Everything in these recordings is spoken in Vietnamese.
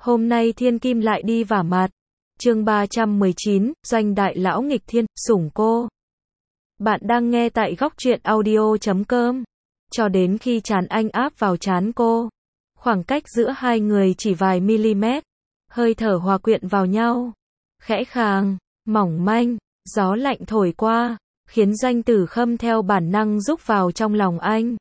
Hôm nay thiên kim lại đi vả mặt. Chương 319, doanh đại lão nghịch thiên, sủng cô. Bạn đang nghe tại góc truyện audio.com. Cho đến khi trán anh áp vào trán cô. Khoảng cách giữa hai người chỉ vài mm. Hơi thở hòa quyện vào nhau. Khẽ khàng, mỏng manh, gió lạnh thổi qua, khiến Doanh Tử Khâm theo bản năng rúc vào trong lòng anh.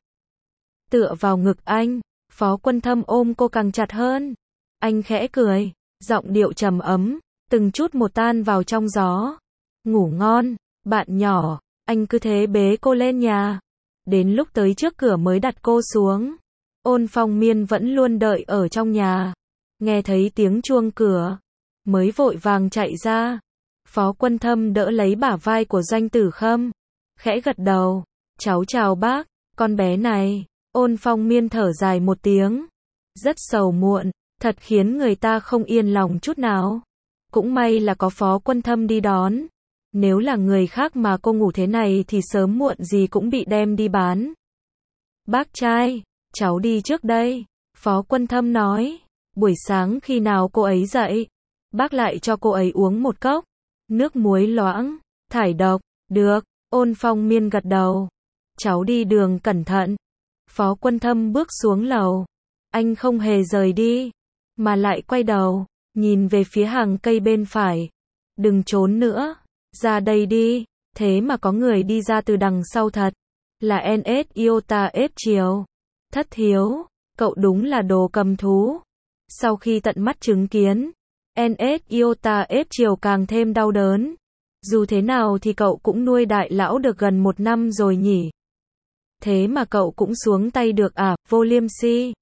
Tựa vào ngực anh, Phó Quân Thâm ôm cô càng chặt hơn. Anh khẽ cười, giọng điệu trầm ấm, từng chút một tan vào trong gió. Ngủ ngon, bạn nhỏ, anh cứ thế bế cô lên nhà. Đến lúc tới trước cửa mới đặt cô xuống. Ôn Phong Miên vẫn luôn đợi ở trong nhà. Nghe thấy tiếng chuông cửa, mới vội vàng chạy ra. Phó Quân Thâm đỡ lấy bả vai của Doanh Tử Khâm. Khẽ gật đầu, cháu chào bác, con bé này. Ôn Phong Miên thở dài một tiếng. Rất sầu muộn, thật khiến người ta không yên lòng chút nào. Cũng may là có Phó Quân Thâm đi đón. Nếu là người khác mà cô ngủ thế này thì sớm muộn gì cũng bị đem đi bán. Bác trai, cháu đi trước đây. Phó Quân Thâm nói. Buổi sáng khi nào cô ấy dậy, bác lại cho cô ấy uống một cốc nước muối loãng, thải độc. Được, Ôn Phong Miên gật đầu. Cháu đi đường cẩn thận. Phó Quân Thâm bước xuống lầu. Anh không hề rời đi, mà lại quay đầu, nhìn về phía hàng cây bên phải. Đừng trốn nữa, ra đây đi. Thế mà có người đi ra từ đằng sau thật. Là NS Iota ép chiều. Thất thiếu, cậu đúng là đồ cầm thú. Sau khi tận mắt chứng kiến, NS Iota ép chiều càng thêm đau đớn. Dù thế nào thì cậu cũng nuôi đại lão được gần 1 năm rồi nhỉ. Thế mà cậu cũng xuống tay được à, Vô Liêm Si.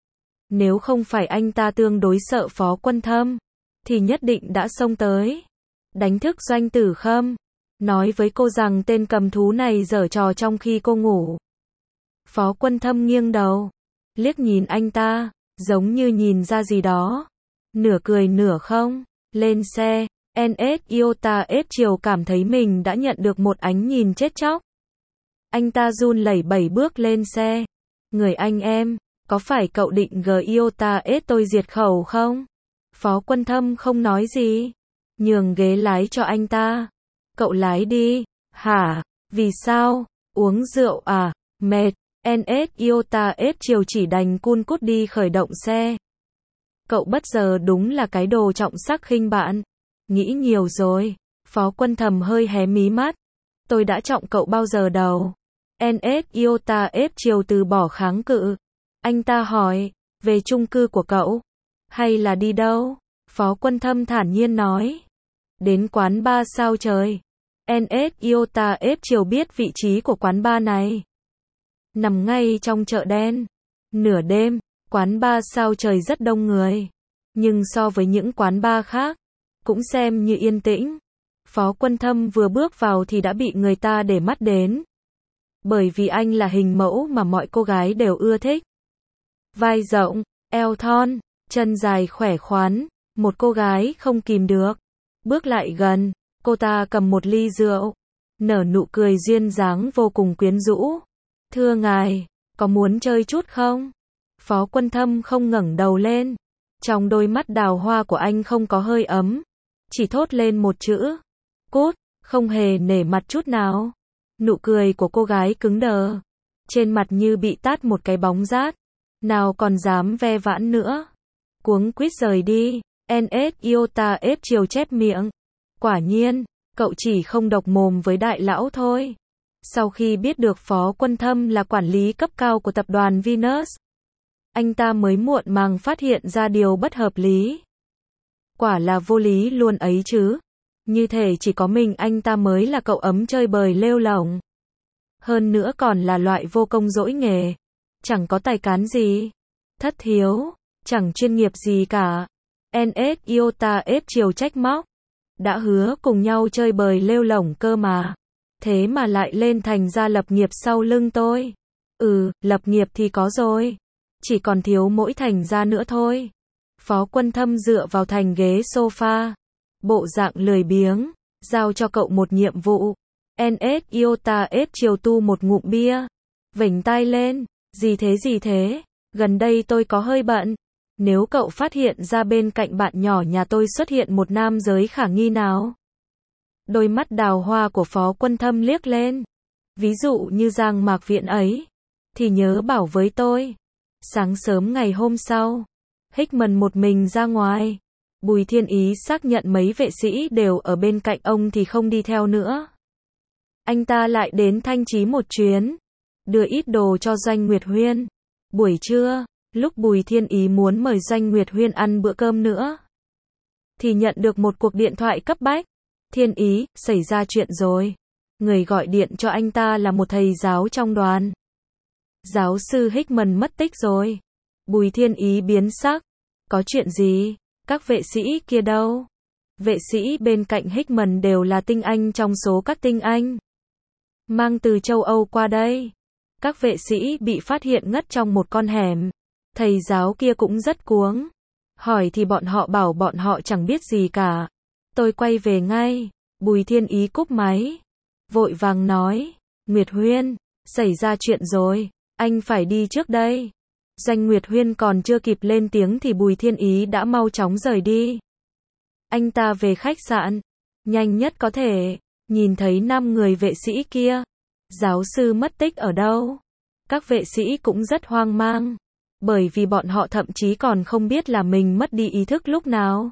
Nếu không phải anh ta tương đối sợ Phó Quân Thâm, thì nhất định đã xông tới. Đánh thức Doanh Tử Khâm. Nói với cô rằng tên cầm thú này giở trò trong khi cô ngủ. Phó Quân Thâm nghiêng đầu, liếc nhìn anh ta, giống như nhìn ra gì đó. Nửa cười nửa không. Lên xe. NS Iota ép chiều cảm thấy mình đã nhận được một ánh nhìn chết chóc. Anh ta run lẩy bẩy bước lên xe. Người anh em, có phải cậu định Iota ép tôi diệt khẩu không? Phó Quân Thâm không nói gì, nhường ghế lái cho anh ta. Cậu lái đi. Hả? Vì sao? Uống rượu à? Mệt. NS Iota ép chiều chỉ đành cun cút đi khởi động xe. Cậu bất giờ đúng là cái đồ trọng sắc khinh bạn. Nghĩ nhiều rồi. Phó Quân Thâm hơi hé mí mắt. Tôi đã trọng cậu bao giờ đâu. NS Iota ép chiều từ bỏ kháng cự. Anh ta hỏi, về chung cư của cậu? Hay là đi đâu? Phó Quân Thâm thản nhiên nói. Đến quán bar sao trời. NS Iota ép chiều biết vị trí của quán bar này. Nằm ngay trong chợ đen. Nửa đêm, quán bar sao trời rất đông người. Nhưng so với những quán bar khác, cũng xem như yên tĩnh. Phó Quân Thâm vừa bước vào thì đã bị người ta để mắt đến. Bởi vì anh là hình mẫu mà mọi cô gái đều ưa thích. Vai rộng, eo thon, chân dài khỏe khoắn. Một cô gái không kìm được. Bước lại gần, cô ta cầm một ly rượu. Nở nụ cười duyên dáng vô cùng quyến rũ. Thưa ngài, có muốn chơi chút không? Phó Quân Thâm không ngẩng đầu lên. Trong đôi mắt đào hoa của anh không có hơi ấm. Chỉ thốt lên một chữ. Cút, không hề nể mặt chút nào. Nụ cười của cô gái cứng đờ. Trên mặt như bị tát một cái bóng rát. Nào còn dám ve vãn nữa. Cuống quýt rời đi. NS Iota ép chiều chép miệng. Quả nhiên, cậu chỉ không độc mồm với đại lão thôi. Sau khi biết được Phó Quân Thâm là quản lý cấp cao của tập đoàn Venus, anh ta mới muộn màng phát hiện ra điều bất hợp lý. Quả là vô lý luôn ấy chứ. Như thể chỉ có mình anh ta mới là cậu ấm chơi bời lêu lổng. Hơn nữa còn là loại vô công dỗi nghề. Chẳng có tài cán gì. Thất thiếu. Chẳng chuyên nghiệp gì cả. NS Iota ép chiều trách móc. Đã hứa cùng nhau chơi bời lêu lổng cơ mà. Thế mà lại lên thành ra lập nghiệp sau lưng tôi. Lập nghiệp thì có rồi. Chỉ còn thiếu mỗi thành ra nữa thôi. Phó Quân Thâm dựa vào thành ghế sofa. Bộ dạng lười biếng. Giao cho cậu một nhiệm vụ. NS Iota ép chiều tu một ngụm bia. Vểnh tai lên. Gì thế? Gần đây tôi có hơi bận. Nếu cậu phát hiện ra bên cạnh bạn nhỏ nhà tôi xuất hiện một nam giới khả nghi nào? Đôi mắt đào hoa của Phó Quân Thâm liếc lên. Ví dụ như Giang Mạc Viễn ấy, thì nhớ bảo với tôi. Sáng sớm ngày hôm sau, Hickman một mình ra ngoài. Bùi Thiên Ý xác nhận mấy vệ sĩ đều ở bên cạnh ông thì không đi theo nữa. Anh ta lại đến Thanh Trì một chuyến, đưa ít đồ cho Doanh Nguyệt Huyên. Buổi trưa, lúc Bùi Thiên Ý muốn mời Doanh Nguyệt Huyên ăn bữa cơm nữa, thì nhận được một cuộc điện thoại cấp bách. Thiên Ý, xảy ra chuyện rồi. Người gọi điện cho anh ta là một thầy giáo trong đoàn. Giáo sư Hickman mất tích rồi. Bùi Thiên Ý biến sắc. Có chuyện gì? Các vệ sĩ kia đâu? Vệ sĩ bên cạnh Hickman đều là tinh anh trong số các tinh anh mang từ châu Âu qua đây. Các vệ sĩ bị phát hiện ngất trong một con hẻm. Thầy giáo kia cũng rất cuống. Hỏi thì bọn họ bảo bọn họ chẳng biết gì cả. Tôi quay về ngay. Bùi Thiên Ý cúp máy, vội vàng nói, Nguyệt Huyên, xảy ra chuyện rồi, anh phải đi trước đây. Doanh Nguyệt Huyên còn chưa kịp lên tiếng thì Bùi Thiên Ý đã mau chóng rời đi. Anh ta về khách sạn, nhanh nhất có thể, nhìn thấy 5 người vệ sĩ kia. Giáo sư mất tích ở đâu? Các vệ sĩ cũng rất hoang mang, bởi vì bọn họ thậm chí còn không biết là mình mất đi ý thức lúc nào.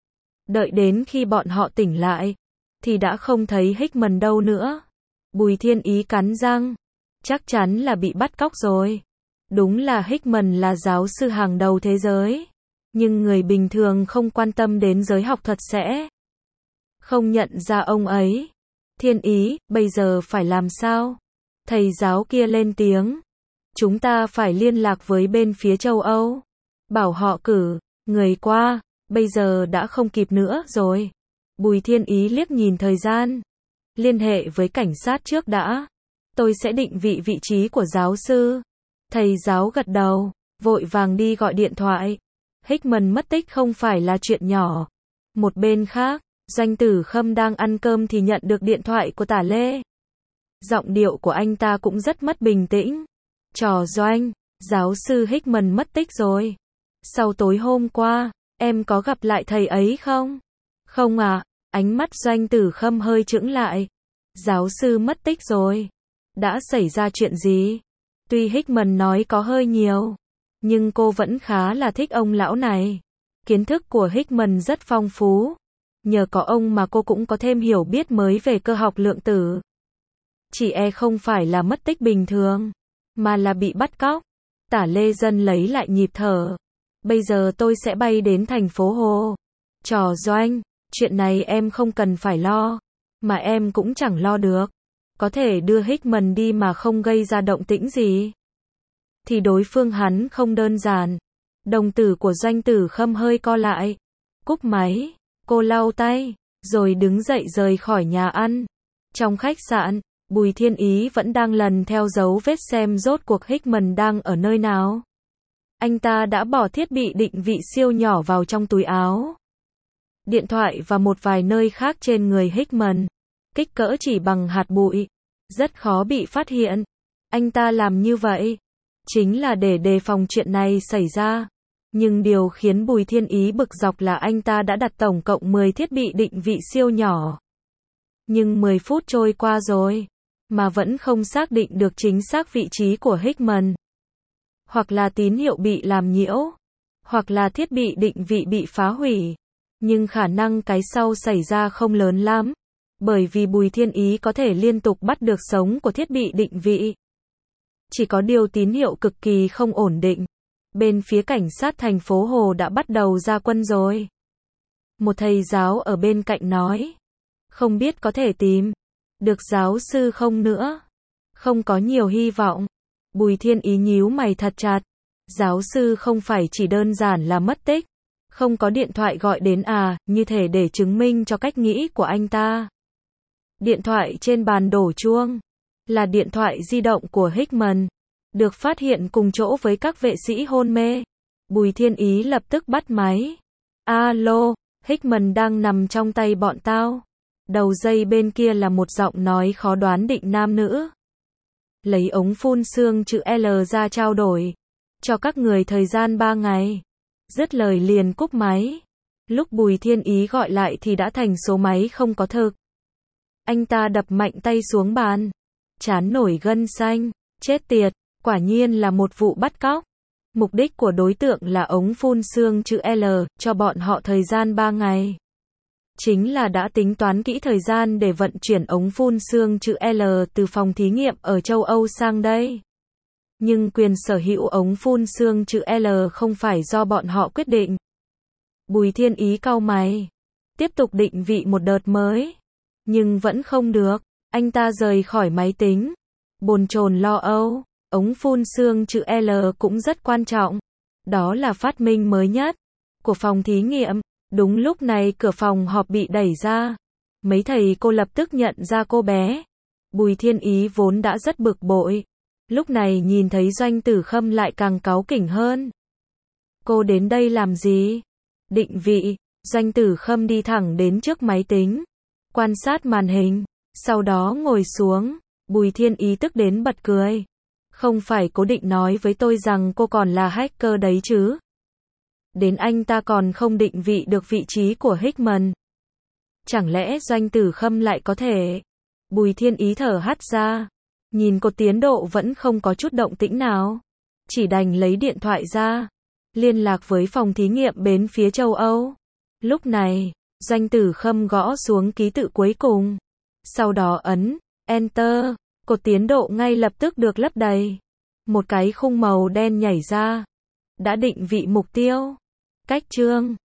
Đợi đến khi bọn họ tỉnh lại, thì đã không thấy Hickman đâu nữa. Bùi Thiên Ý cắn răng, chắc chắn là bị bắt cóc rồi. Đúng là Hickman là giáo sư hàng đầu thế giới, nhưng người bình thường không quan tâm đến giới học thuật sẽ không nhận ra ông ấy. Thiên Ý, bây giờ phải làm sao? Thầy giáo kia lên tiếng. Chúng ta phải liên lạc với bên phía châu Âu, bảo họ cử người qua, bây giờ đã không kịp nữa rồi. Bùi Thiên Ý liếc nhìn thời gian. Liên hệ với cảnh sát trước đã. Tôi sẽ định vị vị trí của giáo sư. Thầy giáo gật đầu, vội vàng đi gọi điện thoại. Hickman mất tích không phải là chuyện nhỏ. Một bên khác, Doanh Tử Khâm đang ăn cơm thì nhận được điện thoại của Tả Lê. Giọng điệu của anh ta cũng rất mất bình tĩnh. Trò Doanh, giáo sư Hickman mất tích rồi. Sau tối hôm qua, em có gặp lại thầy ấy không? Không à, ánh mắt Doanh Tử Khâm hơi chững lại. Giáo sư mất tích rồi. Đã xảy ra chuyện gì? Tuy Hickman nói có hơi nhiều, nhưng cô vẫn khá là thích ông lão này. Kiến thức của Hickman rất phong phú. Nhờ có ông mà cô cũng có thêm hiểu biết mới về cơ học lượng tử. Chỉ không phải là mất tích bình thường, mà là bị bắt cóc. Tả Lê Dân lấy lại nhịp thở. Bây giờ tôi sẽ bay đến thành phố Hồ. Trò Doanh, chuyện này em không cần phải lo, mà em cũng chẳng lo được. Có thể đưa Hickman đi mà không gây ra động tĩnh gì, thì đối phương hắn không đơn giản. Đồng tử của Doanh Tử Khâm hơi co lại. Cúp máy, cô lau tay, rồi đứng dậy rời khỏi nhà ăn. Trong khách sạn, Bùi Thiên Ý vẫn đang lần theo dấu vết xem rốt cuộc Hickman đang ở nơi nào. Anh ta đã bỏ thiết bị định vị siêu nhỏ vào trong túi áo, điện thoại và một vài nơi khác trên người Hickman. Kích cỡ chỉ bằng hạt bụi, rất khó bị phát hiện. Anh ta làm như vậy chính là để đề phòng chuyện này xảy ra. Nhưng điều khiến Bùi Thiên Ý bực dọc là anh ta đã đặt tổng cộng 10 thiết bị định vị siêu nhỏ. Nhưng 10 phút trôi qua rồi, mà vẫn không xác định được chính xác vị trí của Hickman. Hoặc là tín hiệu bị làm nhiễu, hoặc là thiết bị định vị bị phá hủy. Nhưng khả năng cái sau xảy ra không lớn lắm, bởi vì Bùi Thiên Ý có thể liên tục bắt được sống của thiết bị định vị. Chỉ có điều tín hiệu cực kỳ không ổn định. Bên phía cảnh sát thành phố Hồ đã bắt đầu ra quân rồi. Một thầy giáo ở bên cạnh nói, không biết có thể tìm được giáo sư không nữa. Không có nhiều hy vọng. Bùi Thiên Ý nhíu mày thật chặt. Giáo sư không phải chỉ đơn giản là mất tích, không có điện thoại gọi đến như thể để chứng minh cho cách nghĩ của anh ta. Điện thoại trên bàn đổ chuông, là điện thoại di động của Hickman, được phát hiện cùng chỗ với các vệ sĩ hôn mê. Bùi Thiên Ý lập tức bắt máy. Alo, Hickman đang nằm trong tay bọn tao. Đầu dây bên kia là một giọng nói khó đoán định nam nữ. Lấy ống phun xương chữ L ra trao đổi. Cho các người thời gian 3 ngày. Dứt lời liền cúp máy. Lúc Bùi Thiên Ý gọi lại thì đã thành số máy không có thực. Anh ta đập mạnh tay xuống bàn. Trán nổi gân xanh. Chết tiệt, quả nhiên là một vụ bắt cóc. Mục đích của đối tượng là ống phun xương chữ L, cho bọn họ thời gian 3 ngày. Chính là đã tính toán kỹ thời gian để vận chuyển ống phun xương chữ L từ phòng thí nghiệm ở châu Âu sang đây. Nhưng quyền sở hữu ống phun xương chữ L không phải do bọn họ quyết định. Bùi Thiên Ý cau mày. Tiếp tục định vị một đợt mới. Nhưng vẫn không được. Anh ta rời khỏi máy tính. Bồn chồn lo âu. Ống phun xương chữ L cũng rất quan trọng. Đó là phát minh mới nhất của phòng thí nghiệm. Đúng lúc này cửa phòng họp bị đẩy ra. Mấy thầy cô lập tức nhận ra cô bé. Bùi Thiên Ý vốn đã rất bực bội. Lúc này nhìn thấy Doanh Tử Khâm lại càng cáu kỉnh hơn. Cô đến đây làm gì? Định vị. Doanh Tử Khâm đi thẳng đến trước máy tính. Quan sát màn hình. Sau đó ngồi xuống. Bùi Thiên Ý tức đến bật cười. Không phải cố định nói với tôi rằng cô còn là hacker đấy chứ? Đến anh ta còn không định vị được vị trí của Hickman. Chẳng lẽ Doanh Tử Khâm lại có thể? Bùi Thiên Ý thở hắt ra. Nhìn cô tiến độ vẫn không có chút động tĩnh nào. Chỉ đành lấy điện thoại ra. Liên lạc với phòng thí nghiệm bên phía châu Âu. Lúc này, Doanh Tử Khâm gõ xuống ký tự cuối cùng. Sau đó ấn Enter. Cột tiến độ ngay lập tức được lấp đầy. Một cái khung màu đen nhảy ra. Đã định vị mục tiêu. Cách chương